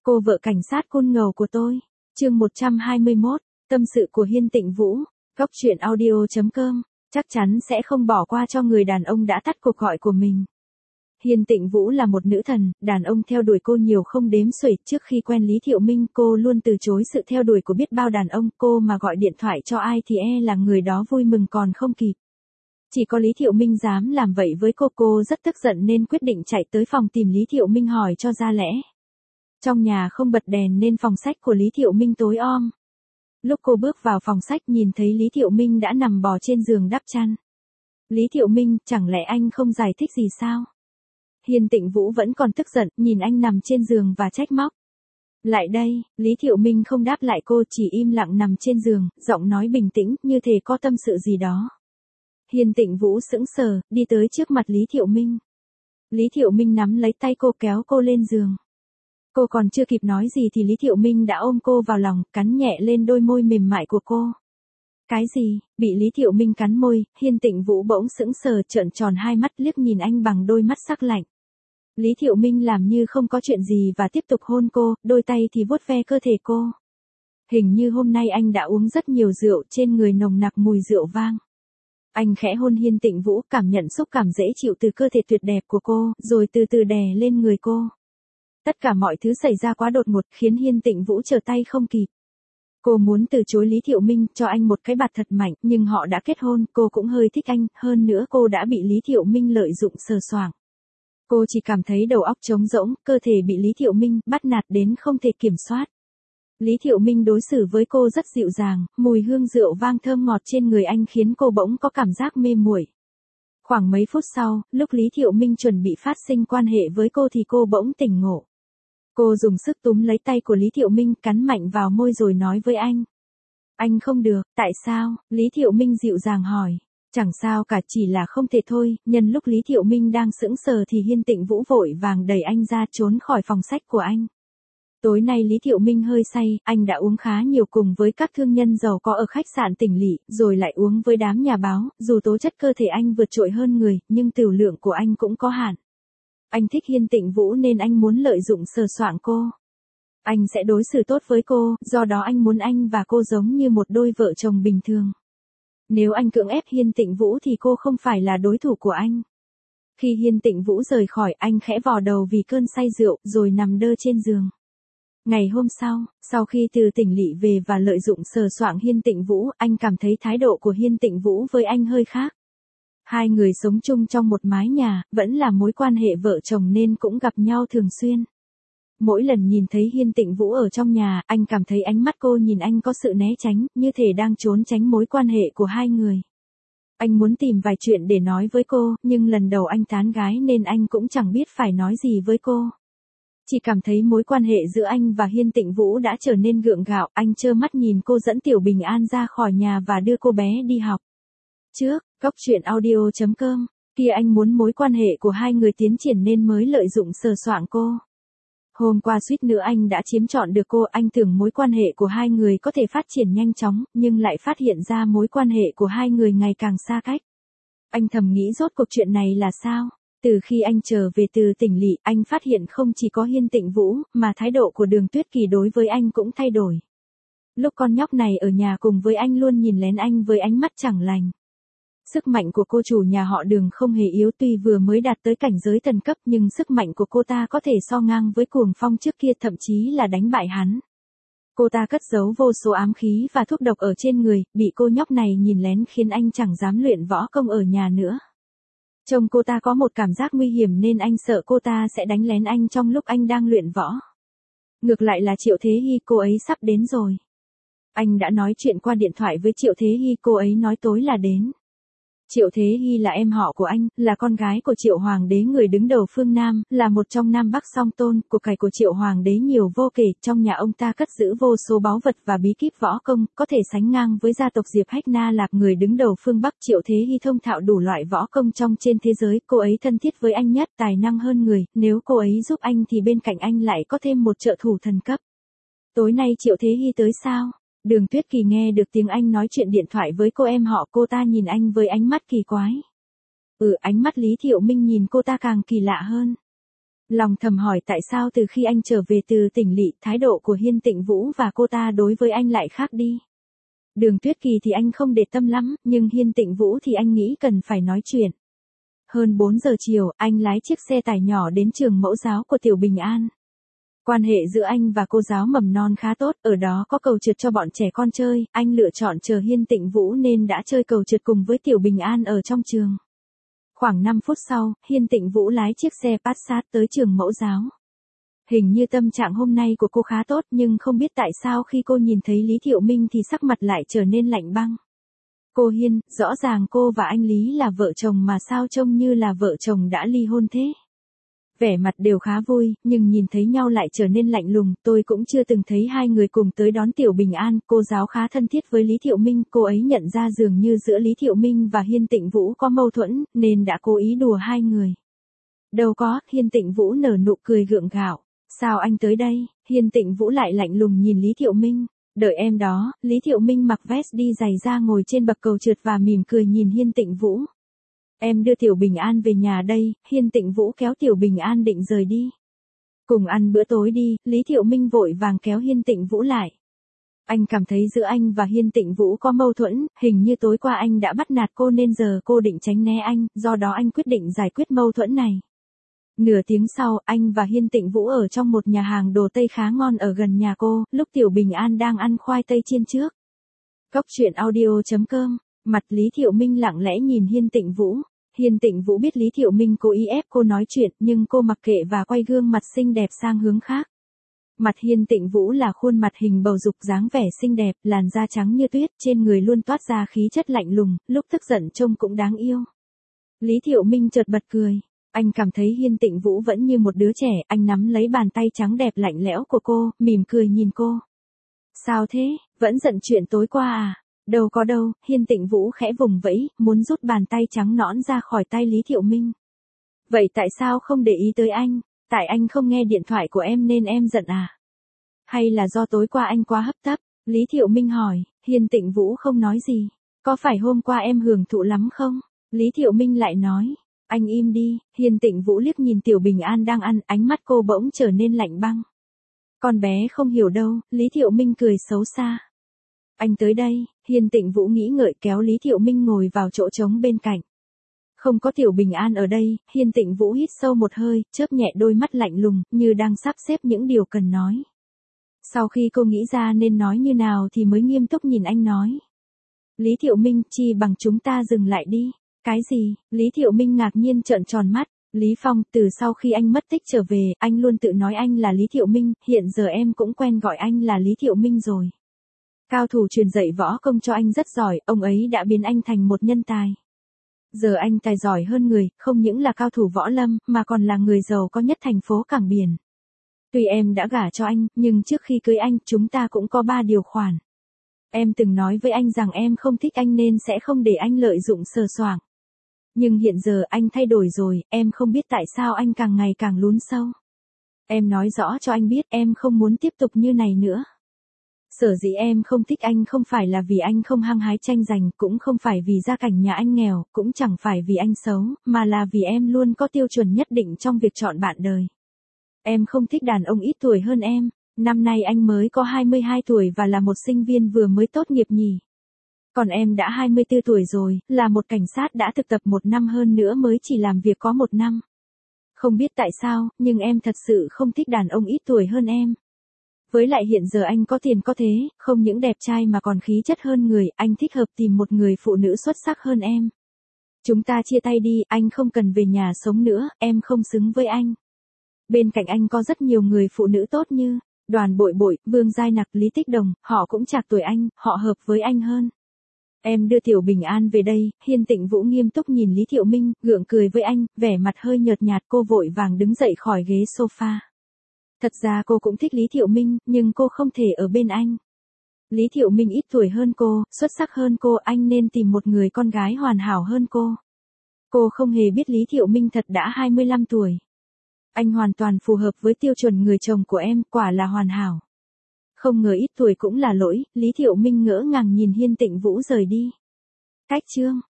Cô vợ cảnh sát côn ngầu của tôi. Chương 121, tâm sự của Hiên Tịnh Vũ. Góc truyện audio.com. Chắc chắn sẽ không bỏ qua cho người đàn ông đã tắt cuộc gọi của mình. Hiên Tịnh Vũ là một nữ thần, đàn ông theo đuổi cô nhiều không đếm xuể. Trước khi quen Lý Thiệu Minh, cô luôn từ chối sự theo đuổi của biết bao đàn ông. Cô mà gọi điện thoại cho ai thì là người đó vui mừng còn không kịp. Chỉ có Lý Thiệu Minh dám làm vậy với cô rất tức giận nên quyết định chạy tới phòng tìm Lý Thiệu Minh hỏi cho ra lẽ. Trong nhà không bật đèn nên phòng sách của Lý Thiệu Minh tối om. Lúc cô bước vào phòng sách nhìn thấy Lý Thiệu Minh đã nằm bò trên giường đắp chăn. Lý Thiệu Minh, chẳng lẽ anh không giải thích gì sao? Hiên Tịnh Vũ vẫn còn tức giận, nhìn anh nằm trên giường và trách móc. Lại đây, Lý Thiệu Minh không đáp lại cô, chỉ im lặng nằm trên giường, giọng nói bình tĩnh, như thể có tâm sự gì đó. Hiên Tịnh Vũ sững sờ, đi tới trước mặt Lý Thiệu Minh. Lý Thiệu Minh nắm lấy tay cô kéo cô lên giường. Cô còn chưa kịp nói gì thì Lý Thiệu Minh đã ôm cô vào lòng, cắn nhẹ lên đôi môi mềm mại của cô. Cái gì? Bị Lý Thiệu Minh cắn môi, Hiên Tịnh Vũ bỗng sững sờ trợn tròn hai mắt liếc nhìn anh bằng đôi mắt sắc lạnh. Lý Thiệu Minh làm như không có chuyện gì và tiếp tục hôn cô, đôi tay thì vuốt ve cơ thể cô. Hình như hôm nay anh đã uống rất nhiều rượu, trên người nồng nặc mùi rượu vang. Anh khẽ hôn Hiên Tịnh Vũ, cảm nhận xúc cảm dễ chịu từ cơ thể tuyệt đẹp của cô, rồi từ từ đè lên người cô. Tất cả mọi thứ xảy ra quá đột ngột khiến Hiên Tịnh Vũ trở tay không kịp. Cô muốn từ chối Lý Thiệu Minh, cho anh một cái bạt thật mạnh, nhưng họ đã kết hôn, cô cũng hơi thích anh, hơn nữa cô đã bị Lý Thiệu Minh lợi dụng sờ soạng. Cô chỉ cảm thấy đầu óc trống rỗng, cơ thể bị Lý Thiệu Minh bắt nạt đến không thể kiểm soát. Lý Thiệu Minh đối xử với cô rất dịu dàng, mùi hương rượu vang thơm ngọt trên người anh khiến cô bỗng có cảm giác mê muội. Khoảng mấy phút sau, lúc Lý Thiệu Minh chuẩn bị phát sinh quan hệ với cô thì cô bỗng tỉnh ngộ. Cô dùng sức túm lấy tay của Lý Thiệu Minh, cắn mạnh vào môi rồi nói với anh. Anh không được, tại sao? Lý Thiệu Minh dịu dàng hỏi. Chẳng sao cả, chỉ là không thể thôi. Nhân lúc Lý Thiệu Minh đang sững sờ thì Hiên Tịnh Vũ vội vàng đẩy anh ra trốn khỏi phòng sách của anh. Tối nay Lý Thiệu Minh hơi say, anh đã uống khá nhiều cùng với các thương nhân giàu có ở khách sạn Tỉnh Lỵ, rồi lại uống với đám nhà báo, dù tố chất cơ thể anh vượt trội hơn người, nhưng tửu lượng của anh cũng có hạn. Anh thích Hiên Tịnh Vũ nên anh muốn lợi dụng sờ soạng cô. Anh sẽ đối xử tốt với cô, do đó anh muốn anh và cô giống như một đôi vợ chồng bình thường. Nếu anh cưỡng ép Hiên Tịnh Vũ thì cô không phải là đối thủ của anh. Khi Hiên Tịnh Vũ rời khỏi, anh khẽ vò đầu vì cơn say rượu, rồi nằm đơ trên giường. Ngày hôm sau khi từ Tỉnh Lỵ về và lợi dụng sờ soạng Hiên Tịnh Vũ, anh cảm thấy thái độ của Hiên Tịnh Vũ với anh hơi khác. Hai người sống chung trong một mái nhà, vẫn là mối quan hệ vợ chồng nên cũng gặp nhau thường xuyên. Mỗi lần nhìn thấy Hiên Tịnh Vũ ở trong nhà, anh cảm thấy ánh mắt cô nhìn anh có sự né tránh, như thể đang trốn tránh mối quan hệ của hai người. Anh muốn tìm vài chuyện để nói với cô, nhưng lần đầu anh tán gái nên anh cũng chẳng biết phải nói gì với cô. Chỉ cảm thấy mối quan hệ giữa anh và Hiên Tịnh Vũ đã trở nên gượng gạo, anh trơ mắt nhìn cô dẫn Tiểu Bình An ra khỏi nhà và đưa cô bé đi học. Trước, góc truyện audio.com, kia anh muốn mối quan hệ của hai người tiến triển nên mới lợi dụng sờ soạng cô. Hôm qua suýt nữa anh đã chiếm trọn được cô, anh tưởng mối quan hệ của hai người có thể phát triển nhanh chóng, nhưng lại phát hiện ra mối quan hệ của hai người ngày càng xa cách. Anh thầm nghĩ rốt cuộc chuyện này là sao? Từ khi anh trở về từ Tỉnh Lỵ, anh phát hiện không chỉ có Hiên Tịnh Vũ, mà thái độ của Đường Tuyết Kỳ đối với anh cũng thay đổi. Lúc con nhóc này ở nhà cùng với anh luôn nhìn lén anh với ánh mắt chẳng lành. Sức mạnh của cô chủ nhà họ Đường không hề yếu, tuy vừa mới đạt tới cảnh giới thần cấp nhưng sức mạnh của cô ta có thể so ngang với Cuồng Phong trước kia, thậm chí là đánh bại hắn. Cô ta cất giấu vô số ám khí và thuốc độc ở trên người, bị cô nhóc này nhìn lén khiến anh chẳng dám luyện võ công ở nhà nữa. Trông cô ta có một cảm giác nguy hiểm nên anh sợ cô ta sẽ đánh lén anh trong lúc anh đang luyện võ. Ngược lại là Triệu Thế Hy, cô ấy sắp đến rồi. Anh đã nói chuyện qua điện thoại với Triệu Thế Hy, cô ấy nói tối là đến. Triệu Thế Hy là em họ của anh, là con gái của Triệu Hoàng đế người đứng đầu phương Nam, là một trong Nam Bắc song tôn, của cải của Triệu Hoàng đế nhiều vô kể, trong nhà ông ta cất giữ vô số báu vật và bí kíp võ công, có thể sánh ngang với gia tộc Diệp Hách Na Lạp người đứng đầu phương Bắc. Triệu Thế Hy thông thạo đủ loại võ công trong trên thế giới, cô ấy thân thiết với anh nhất, tài năng hơn người, nếu cô ấy giúp anh thì bên cạnh anh lại có thêm một trợ thủ thần cấp. Tối nay Triệu Thế Hy tới sao? Đường Tuyết Kỳ nghe được tiếng anh nói chuyện điện thoại với cô em họ, cô ta nhìn anh với ánh mắt kỳ quái. Ánh mắt Lý Thiệu Minh nhìn cô ta càng kỳ lạ hơn. Lòng thầm hỏi tại sao từ khi anh trở về từ tỉnh lỵ, thái độ của Hiên Tịnh Vũ và cô ta đối với anh lại khác đi. Đường Tuyết Kỳ thì anh không để tâm lắm, nhưng Hiên Tịnh Vũ thì anh nghĩ cần phải nói chuyện. Hơn 4 giờ chiều, anh lái chiếc xe tải nhỏ đến trường mẫu giáo của Tiểu Bình An. Quan hệ giữa anh và cô giáo mầm non khá tốt, ở đó có cầu trượt cho bọn trẻ con chơi, anh lựa chọn chờ Hiên Tịnh Vũ nên đã chơi cầu trượt cùng với Tiểu Bình An ở trong trường. Khoảng 5 phút sau, Hiên Tịnh Vũ lái chiếc xe Passat tới trường mẫu giáo. Hình như tâm trạng hôm nay của cô khá tốt, nhưng không biết tại sao khi cô nhìn thấy Lý Thiệu Minh thì sắc mặt lại trở nên lạnh băng. Cô Hiên, rõ ràng cô và anh Lý là vợ chồng mà sao trông như là vợ chồng đã ly hôn thế? Vẻ mặt đều khá vui, nhưng nhìn thấy nhau lại trở nên lạnh lùng, tôi cũng chưa từng thấy hai người cùng tới đón Tiểu Bình An, cô giáo khá thân thiết với Lý Thiệu Minh, cô ấy nhận ra dường như giữa Lý Thiệu Minh và Hiên Tịnh Vũ có mâu thuẫn, nên đã cố ý đùa hai người. Đâu có, Hiên Tịnh Vũ nở nụ cười gượng gạo, sao anh tới đây? Hiên Tịnh Vũ lại lạnh lùng nhìn Lý Thiệu Minh, đợi em đó. Lý Thiệu Minh mặc vest đi giày ra ngồi trên bậc cầu trượt và mỉm cười nhìn Hiên Tịnh Vũ. Em đưa Tiểu Bình An về nhà đây. Hiên Tịnh Vũ kéo Tiểu Bình An định rời đi. Cùng ăn bữa tối đi. Lý Thiệu Minh vội vàng kéo Hiên Tịnh Vũ lại. Anh cảm thấy giữa anh và Hiên Tịnh Vũ có mâu thuẫn, hình như tối qua anh đã bắt nạt cô nên giờ cô định tránh né anh, do đó anh quyết định giải quyết mâu thuẫn này. Nửa tiếng sau, anh và Hiên Tịnh Vũ ở trong một nhà hàng đồ Tây khá ngon ở gần nhà cô, lúc Tiểu Bình An đang ăn khoai tây chiên trước. Cốc truyện audio.com. Mặt Lý Thiệu Minh lặng lẽ nhìn Hiên Tịnh Vũ. Hiên Tịnh Vũ biết Lý Thiệu Minh cố ý ép cô nói chuyện, nhưng cô mặc kệ và quay gương mặt xinh đẹp sang hướng khác. Mặt Hiên Tịnh Vũ là khuôn mặt hình bầu dục dáng vẻ xinh đẹp, làn da trắng như tuyết, trên người luôn toát ra khí chất lạnh lùng, lúc tức giận trông cũng đáng yêu. Lý Thiệu Minh chợt bật cười. Anh cảm thấy Hiên Tịnh Vũ vẫn như một đứa trẻ, anh nắm lấy bàn tay trắng đẹp lạnh lẽo của cô, mỉm cười nhìn cô. Sao thế, vẫn giận chuyện tối qua à? Đâu có đâu. Hiên Tịnh Vũ khẽ vùng vẫy, muốn rút bàn tay trắng nõn ra khỏi tay Lý Thiệu Minh. Vậy tại sao không để ý tới anh? Tại anh không nghe điện thoại của em nên em giận à? Hay là do tối qua anh quá hấp tấp? Lý Thiệu Minh hỏi. Hiên Tịnh Vũ không nói gì. Có phải hôm qua em hưởng thụ lắm không? Lý Thiệu Minh lại nói. Anh im đi. Hiên Tịnh Vũ liếc nhìn Tiểu Bình An đang ăn, ánh mắt cô bỗng trở nên lạnh băng. Con bé không hiểu đâu. Lý Thiệu Minh cười xấu xa. Anh tới đây. Hiên Tịnh Vũ nghĩ ngợi kéo Lý Thiệu Minh ngồi vào chỗ trống bên cạnh. Không có Tiểu Bình An ở đây. Hiên Tịnh Vũ hít sâu một hơi, chớp nhẹ đôi mắt lạnh lùng, như đang sắp xếp những điều cần nói. Sau khi cô nghĩ ra nên nói như nào thì mới nghiêm túc nhìn anh nói. Lý Thiệu Minh, chi bằng chúng ta dừng lại đi. Cái gì? Lý Thiệu Minh ngạc nhiên trợn tròn mắt. Lý Phong, từ sau khi anh mất tích trở về, anh luôn tự nói anh là Lý Thiệu Minh, hiện giờ em cũng quen gọi anh là Lý Thiệu Minh rồi. Cao thủ truyền dạy võ công cho anh rất giỏi, ông ấy đã biến anh thành một nhân tài. Giờ anh tài giỏi hơn người, không những là cao thủ võ lâm, mà còn là người giàu có nhất thành phố Cảng Biển. Tuy em đã gả cho anh, nhưng trước khi cưới anh, chúng ta cũng có 3 điều khoản. Em từng nói với anh rằng em không thích anh nên sẽ không để anh lợi dụng sờ soạng. Nhưng hiện giờ anh thay đổi rồi, em không biết tại sao anh càng ngày càng lún sâu. Em nói rõ cho anh biết em không muốn tiếp tục như này nữa. Sở dĩ em không thích anh không phải là vì anh không hăng hái tranh giành, cũng không phải vì gia cảnh nhà anh nghèo, cũng chẳng phải vì anh xấu, mà là vì em luôn có tiêu chuẩn nhất định trong việc chọn bạn đời. Em không thích đàn ông ít tuổi hơn em, năm nay anh mới có 22 tuổi và là một sinh viên vừa mới tốt nghiệp nhỉ. Còn em đã 24 tuổi rồi, là một cảnh sát đã thực tập 1 năm hơn nữa mới chỉ làm việc có 1 năm. Không biết tại sao, nhưng em thật sự không thích đàn ông ít tuổi hơn em. Với lại hiện giờ anh có tiền có thế, không những đẹp trai mà còn khí chất hơn người, anh thích hợp tìm một người phụ nữ xuất sắc hơn em. Chúng ta chia tay đi, anh không cần về nhà sống nữa, em không xứng với anh. Bên cạnh anh có rất nhiều người phụ nữ tốt như Đoàn Bội Bội, Vương Giai Nặc, Lý Tích Đồng, họ cũng chạc tuổi anh, họ hợp với anh hơn. Em đưa Tiểu Bình An về đây. Hiên Tịnh Vũ nghiêm túc nhìn Lý Thiệu Minh, gượng cười với anh, vẻ mặt hơi nhợt nhạt, cô vội vàng đứng dậy khỏi ghế sofa. Thật ra cô cũng thích Lý Thiệu Minh, nhưng cô không thể ở bên anh. Lý Thiệu Minh ít tuổi hơn cô, xuất sắc hơn cô, anh nên tìm một người con gái hoàn hảo hơn cô. Cô không hề biết Lý Thiệu Minh thật đã 25 tuổi. Anh hoàn toàn phù hợp với tiêu chuẩn người chồng của em, quả là hoàn hảo. Không ngờ ít tuổi cũng là lỗi. Lý Thiệu Minh ngỡ ngàng nhìn Hiên Tịnh Vũ rời đi. Cách chương